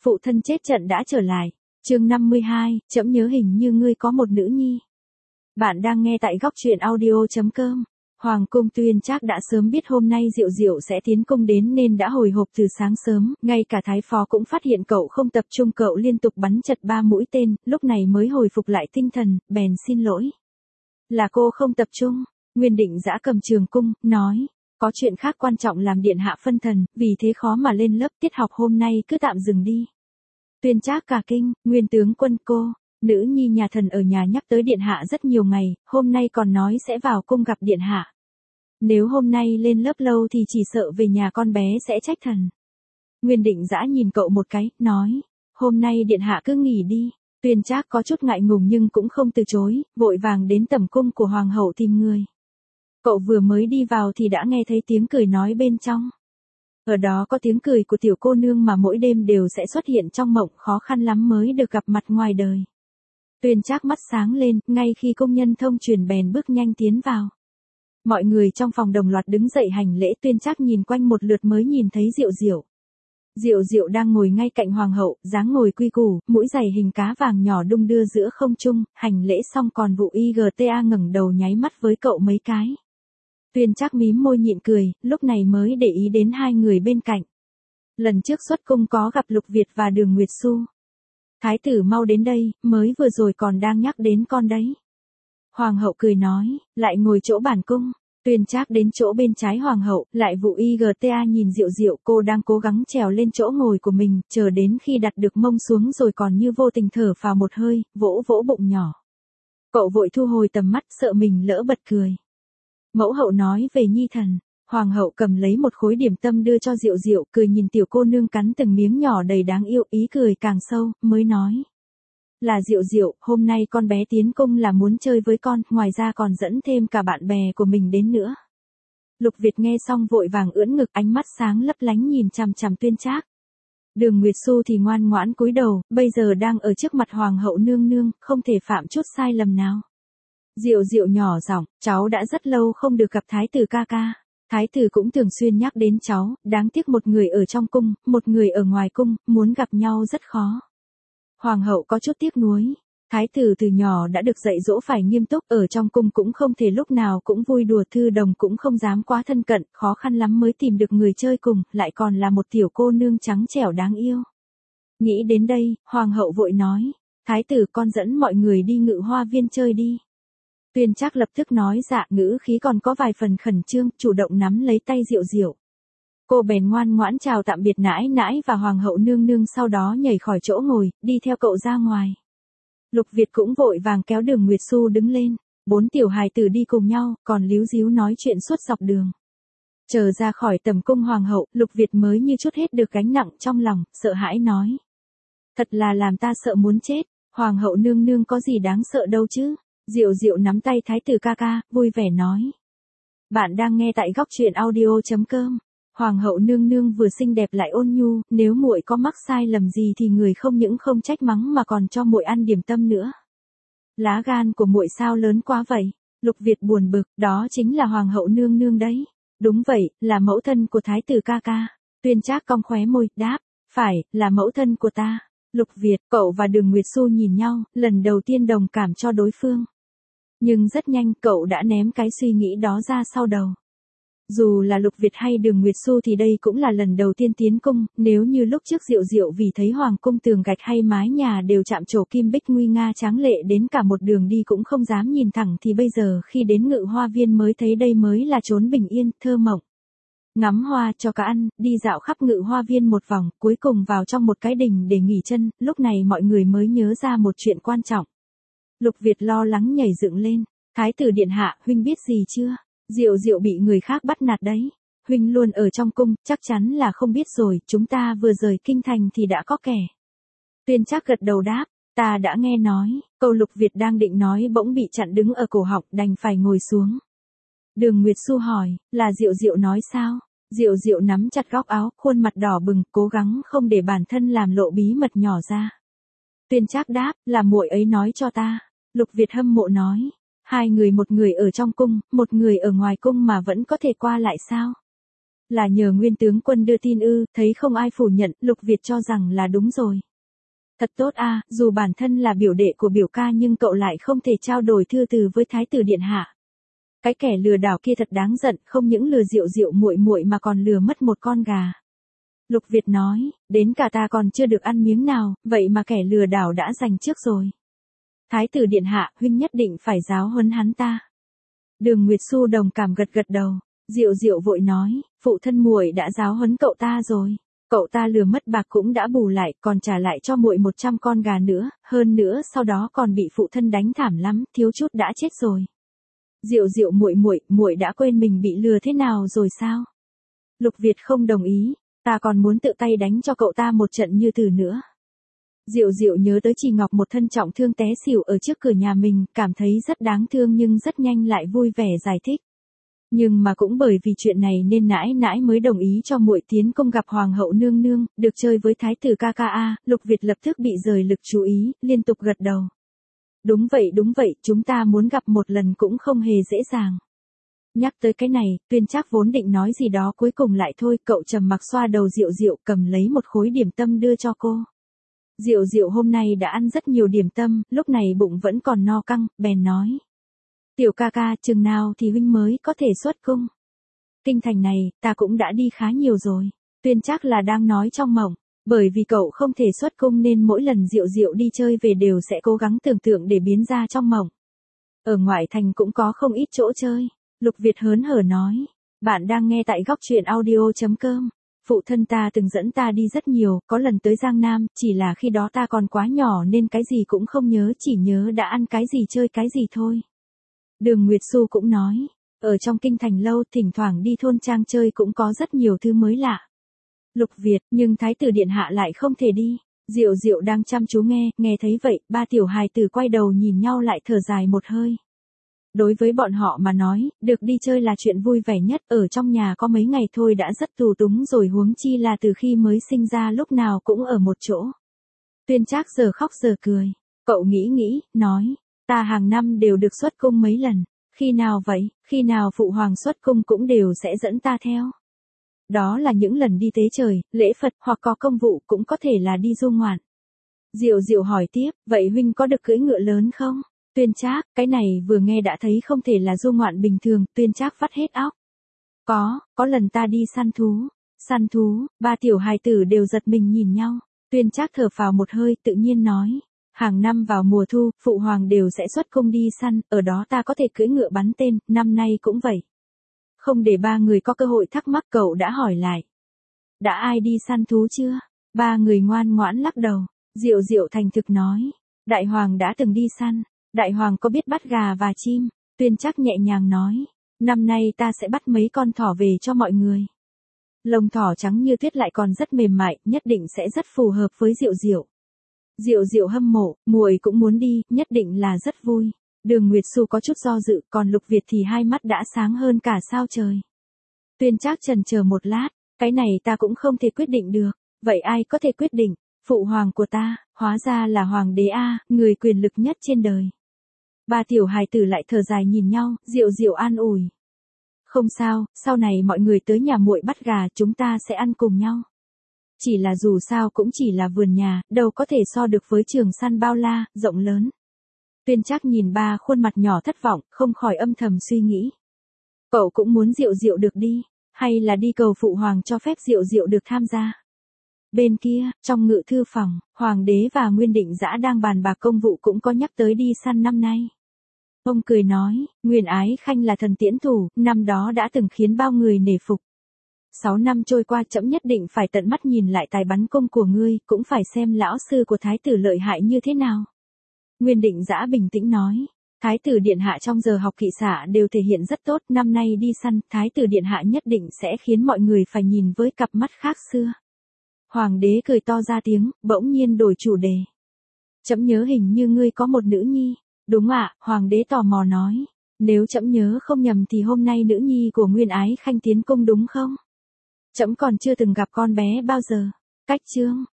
phụ thân chết trận đã trở lại. Chương 52, trẫm nhớ hình như ngươi có một nữ nhi. Bạn đang nghe tại góc truyện audio.com. Hoàng cung Tuyên Trác đã sớm biết hôm nay Diệu Diệu sẽ tiến cung đến nên đã hồi hộp từ sáng sớm, ngay cả Thái Phó cũng phát hiện cậu không tập trung, cậu liên tục bắn chật 3 mũi tên, lúc này mới hồi phục lại tinh thần, bèn xin lỗi. Là cô không tập trung, Nguyên Định Dã cầm trường cung, nói. Có chuyện khác quan trọng làm điện hạ phân thần, vì thế khó mà lên lớp, tiết học hôm nay cứ tạm dừng đi. Tuyên Trác cả kinh, Nguyên tướng quân cô, nữ nhi nhà thần ở nhà nhắc tới điện hạ rất nhiều ngày, hôm nay còn nói sẽ vào cung gặp điện hạ. Nếu hôm nay lên lớp lâu thì chỉ sợ về nhà con bé sẽ trách thần. Nguyên Định Dã nhìn cậu một cái, nói, hôm nay điện hạ cứ nghỉ đi. Tuyên Trác có chút ngại ngùng nhưng cũng không từ chối, vội vàng đến tẩm cung của hoàng hậu tìm người. Cậu vừa mới đi vào thì đã nghe thấy tiếng cười nói bên trong. Ở đó có tiếng cười của tiểu cô nương mà mỗi đêm đều sẽ xuất hiện trong mộng, khó khăn lắm mới được gặp mặt ngoài đời. Tuyên Trác mắt sáng lên, ngay khi công nhân thông truyền bèn bước nhanh tiến vào. Mọi người trong phòng đồng loạt đứng dậy hành lễ. Tuyên Trác nhìn quanh một lượt mới nhìn thấy Diệu Diệu. Diệu Diệu đang ngồi ngay cạnh hoàng hậu, dáng ngồi quy củ, mũi giày hình cá vàng nhỏ đung đưa giữa không trung, hành lễ xong còn vụ IGTA ngẩng đầu nháy mắt với cậu mấy cái. Tuyên Trác mím môi nhịn cười, lúc này mới để ý đến hai người bên cạnh. Lần trước xuất cung có gặp Lục Việt và Đường Nguyệt Xu. Thái tử mau đến đây, mới vừa rồi còn đang nhắc đến con đấy. Hoàng hậu cười nói, lại ngồi chỗ bản cung. Tuyên Trác đến chỗ bên trái hoàng hậu, lại vụ IGTA nhìn Diệu Diệu, cô đang cố gắng trèo lên chỗ ngồi của mình, chờ đến khi đặt được mông xuống rồi còn như vô tình thở phào một hơi, vỗ vỗ bụng nhỏ. Cậu vội thu hồi tầm mắt, sợ mình lỡ bật cười. Mẫu hậu nói về nhi thần. Hoàng hậu cầm lấy một khối điểm tâm đưa cho Diệu Diệu, cười nhìn tiểu cô nương cắn từng miếng nhỏ đầy đáng yêu, ý cười càng sâu, mới nói. Là Diệu Diệu, hôm nay con bé tiến cung là muốn chơi với con, ngoài ra còn dẫn thêm cả bạn bè của mình đến nữa. Lục Việt nghe xong vội vàng ưỡn ngực, ánh mắt sáng lấp lánh nhìn chằm chằm Tuyên Trác. Đường Nguyệt Xu thì ngoan ngoãn cúi đầu, bây giờ đang ở trước mặt hoàng hậu nương nương, không thể phạm chút sai lầm nào. Diệu Diệu nhỏ giọng, cháu đã rất lâu không được gặp thái tử ca ca. Thái tử cũng thường xuyên nhắc đến cháu, đáng tiếc một người ở trong cung, một người ở ngoài cung, muốn gặp nhau rất khó. Hoàng hậu có chút tiếc nuối. Thái tử từ nhỏ đã được dạy dỗ phải nghiêm túc, ở trong cung cũng không thể lúc nào cũng vui đùa, thư đồng cũng không dám quá thân cận, khó khăn lắm mới tìm được người chơi cùng, lại còn là một tiểu cô nương trắng trẻo đáng yêu. Nghĩ đến đây, hoàng hậu vội nói, thái tử con dẫn mọi người đi Ngự Hoa Viên chơi đi. Tuyên Trác lập tức nói dạ, ngữ khí còn có vài phần khẩn trương, chủ động nắm lấy tay Diệu Diệu. Cô bèn ngoan ngoãn chào tạm biệt nãi nãi và hoàng hậu nương nương, sau đó nhảy khỏi chỗ ngồi, đi theo cậu ra ngoài. Lục Việt cũng vội vàng kéo Đường Nguyệt Xu đứng lên, 4 tiểu hài tử đi cùng nhau, còn líu ríu nói chuyện suốt dọc đường. Chờ ra khỏi tầm cung hoàng hậu, Lục Việt mới như trút hết được gánh nặng trong lòng, sợ hãi nói. Thật là làm ta sợ muốn chết, hoàng hậu nương nương có gì đáng sợ đâu chứ. Diệu Diệu nắm tay thái tử ca ca, vui vẻ nói. Bạn đang nghe tại góc truyện audio.com. Hoàng hậu nương nương vừa xinh đẹp lại ôn nhu, nếu muội có mắc sai lầm gì thì người không những không trách mắng mà còn cho muội ăn điểm tâm nữa. Lá gan của muội sao lớn quá vậy? Lục Việt buồn bực, đó chính là hoàng hậu nương nương đấy. Đúng vậy, là mẫu thân của thái tử ca ca. Tuyên Trác cong khóe môi, đáp, phải, là mẫu thân của ta. Lục Việt, cậu và Đường Nguyệt Xu nhìn nhau, lần đầu tiên đồng cảm cho đối phương. Nhưng rất nhanh cậu đã ném cái suy nghĩ đó ra sau đầu. Dù là Lục Việt hay Đường Nguyệt Xu thì đây cũng là lần đầu tiên tiến cung, nếu như lúc trước Diệu Diệu vì thấy hoàng cung tường gạch hay mái nhà đều chạm trổ kim bích nguy nga tráng lệ đến cả một đường đi cũng không dám nhìn thẳng, thì bây giờ khi đến Ngự Hoa Viên mới thấy đây mới là chốn bình yên, thơ mộng. Ngắm hoa cho cá ăn, đi dạo khắp Ngự Hoa Viên một vòng, cuối cùng vào trong một cái đình để nghỉ chân, lúc này mọi người mới nhớ ra một chuyện quan trọng. Lục Việt lo lắng nhảy dựng lên, thái tử điện hạ, huynh biết gì chưa? Diệu Diệu bị người khác bắt nạt đấy. Huynh luôn ở trong cung, chắc chắn là không biết rồi, chúng ta vừa rời kinh thành thì đã có kẻ. Tuyên Trác gật đầu đáp, ta đã nghe nói, câu Lục Việt đang định nói bỗng bị chặn đứng ở cổ họng, đành phải ngồi xuống. Đường Nguyệt Xu hỏi, là Diệu Diệu nói sao? Diệu Diệu nắm chặt góc áo, khuôn mặt đỏ bừng, cố gắng không để bản thân làm lộ bí mật nhỏ ra. Tuyên Trác đáp, là muội ấy nói cho ta. Lục Việt hâm mộ nói, hai người, một người ở trong cung, một người ở ngoài cung mà vẫn có thể qua lại sao? Là nhờ Nguyên tướng quân đưa tin ư? Thấy không ai phủ nhận, Lục Việt cho rằng là đúng rồi. Thật tốt a, dù bản thân là biểu đệ của biểu ca nhưng cậu lại không thể trao đổi thư từ với thái tử điện hạ. Cái kẻ lừa đảo kia thật đáng giận, không những lừa Diệu Diệu muội muội mà còn lừa mất một con gà. Lục Việt nói, đến cả ta còn chưa được ăn miếng nào, vậy mà kẻ lừa đảo đã giành trước rồi. Thái tử điện hạ, huynh nhất định phải giáo huấn hắn ta. Đường Nguyệt Xu đồng cảm gật gật đầu. Diệu Diệu vội nói, phụ thân muội đã giáo huấn cậu ta rồi. Cậu ta lừa mất bạc cũng đã bù lại, còn trả lại cho muội 100 con gà nữa, hơn nữa sau đó còn bị phụ thân đánh thảm lắm, thiếu chút đã chết rồi. Diệu Diệu muội đã quên mình bị lừa thế nào rồi sao? Lục Việt không đồng ý, ta còn muốn tự tay đánh cho cậu ta một trận như từ nữa. Diệu Diệu nhớ tới Trì Ngọc một thân trọng thương té xỉu ở trước cửa nhà mình, cảm thấy rất đáng thương nhưng rất nhanh lại vui vẻ giải thích. Nhưng mà cũng bởi vì chuyện này nên nãi nãi mới đồng ý cho muội tiến công gặp hoàng hậu nương nương, được chơi với thái tử ca ca a. Lục Việt lập tức bị rời lực chú ý, liên tục gật đầu. Đúng vậy, chúng ta muốn gặp một lần cũng không hề dễ dàng. Nhắc tới cái này, Tuyên Trác vốn định nói gì đó cuối cùng lại thôi, cậu trầm mặc xoa đầu Diệu Diệu, cầm lấy một khối điểm tâm đưa cho cô. Diệu Diệu hôm nay đã ăn rất nhiều điểm tâm, lúc này bụng vẫn còn no căng, bèn nói. Tiểu ca ca, chừng nào thì huynh mới có thể xuất cung? Kinh thành này, ta cũng đã đi khá nhiều rồi. Tuyên Trác là đang nói trong mộng, bởi vì cậu không thể xuất cung nên mỗi lần Diệu Diệu đi chơi về đều sẽ cố gắng tưởng tượng để biến ra trong mộng. Ở ngoại thành cũng có không ít chỗ chơi. Lục Việt hớn hở nói, bạn đang nghe tại góc truyện audio.com. Phụ thân ta từng dẫn ta đi rất nhiều, có lần tới Giang Nam, chỉ là khi đó ta còn quá nhỏ nên cái gì cũng không nhớ, chỉ nhớ đã ăn cái gì chơi cái gì thôi. Đường Nguyệt Xu cũng nói, ở trong kinh thành lâu thỉnh thoảng đi thôn trang chơi cũng có rất nhiều thứ mới lạ. Lục Việt, nhưng thái tử điện hạ lại không thể đi. Diệu Diệu đang chăm chú nghe thấy vậy, ba tiểu hài tử quay đầu nhìn nhau lại thở dài một hơi. Đối với bọn họ mà nói, được đi chơi là chuyện vui vẻ nhất, ở trong nhà có mấy ngày thôi đã rất tù túng rồi, huống chi là từ khi mới sinh ra lúc nào cũng ở một chỗ. Tuyên Trác giờ khóc giờ cười, cậu nghĩ, nói, ta hàng năm đều được xuất cung mấy lần, khi nào vậy, khi nào phụ hoàng xuất cung cũng đều sẽ dẫn ta theo. Đó là những lần đi tế trời, lễ Phật hoặc có công vụ, cũng có thể là đi du ngoạn. Diệu Diệu hỏi tiếp, vậy huynh có được cưỡi ngựa lớn không? Tuyên Trác, cái này vừa nghe đã thấy không thể là du ngoạn bình thường, Tuyên Trác vắt hết óc. Có lần ta đi săn thú, ba tiểu hài tử đều giật mình nhìn nhau. Tuyên Trác thở phào một hơi, tự nhiên nói, hàng năm vào mùa thu, phụ hoàng đều sẽ xuất cung đi săn, ở đó ta có thể cưỡi ngựa bắn tên, năm nay cũng vậy. Không để ba người có cơ hội thắc mắc, cậu đã hỏi lại. Đã ai đi săn thú chưa? Ba người ngoan ngoãn lắc đầu. Diệu Diệu thành thực nói, đại hoàng đã từng đi săn. Đại hoàng có biết bắt gà và chim? Tuyên Trác nhẹ nhàng nói, năm nay ta sẽ bắt mấy con thỏ về cho mọi người. Lông thỏ trắng như tuyết lại còn rất mềm mại, nhất định sẽ rất phù hợp với Diệu Diệu. Diệu Diệu hâm mộ, muội cũng muốn đi, nhất định là rất vui. Đường Nguyệt Xu có chút do dự, còn Lục Việt thì hai mắt đã sáng hơn cả sao trời. Tuyên Trác chần chờ một lát, cái này ta cũng không thể quyết định được. Vậy ai có thể quyết định? Phụ hoàng của ta, hóa ra là hoàng đế a, người quyền lực nhất trên đời. Ba tiểu hài tử lại thở dài nhìn nhau, Diệu Diệu an ủi. Không sao, sau này mọi người tới nhà muội bắt gà, chúng ta sẽ ăn cùng nhau. Chỉ là dù sao cũng chỉ là vườn nhà, đâu có thể so được với trường săn bao la, rộng lớn. Tuyên Trác nhìn ba khuôn mặt nhỏ thất vọng, không khỏi âm thầm suy nghĩ. Cậu cũng muốn Diệu Diệu được đi, hay là đi cầu phụ hoàng cho phép Diệu Diệu được tham gia. Bên kia, trong ngự thư phòng, hoàng đế và Nguyên Định Dã đang bàn bạc công vụ, cũng có nhắc tới đi săn năm nay. Ông cười nói, Nguyên Ái Khanh là thần tiễn thủ, năm đó đã từng khiến bao người nể phục. 6 năm trôi qua, trẫm nhất định phải tận mắt nhìn lại tài bắn cung của ngươi, cũng phải xem lão sư của thái tử lợi hại như thế nào. Nguyên Định Dã bình tĩnh nói, thái tử điện hạ trong giờ học kỵ xạ đều thể hiện rất tốt, năm nay đi săn, thái tử điện hạ nhất định sẽ khiến mọi người phải nhìn với cặp mắt khác xưa. Hoàng đế cười to ra tiếng, bỗng nhiên đổi chủ đề. Trẫm nhớ hình như ngươi có một nữ nhi. Đúng ạ, hoàng đế tò mò nói. Nếu trẫm nhớ không nhầm thì hôm nay nữ nhi của Nguyên Ái Khanh tiến cung đúng không? Trẫm còn chưa từng gặp con bé bao giờ. Cách chương,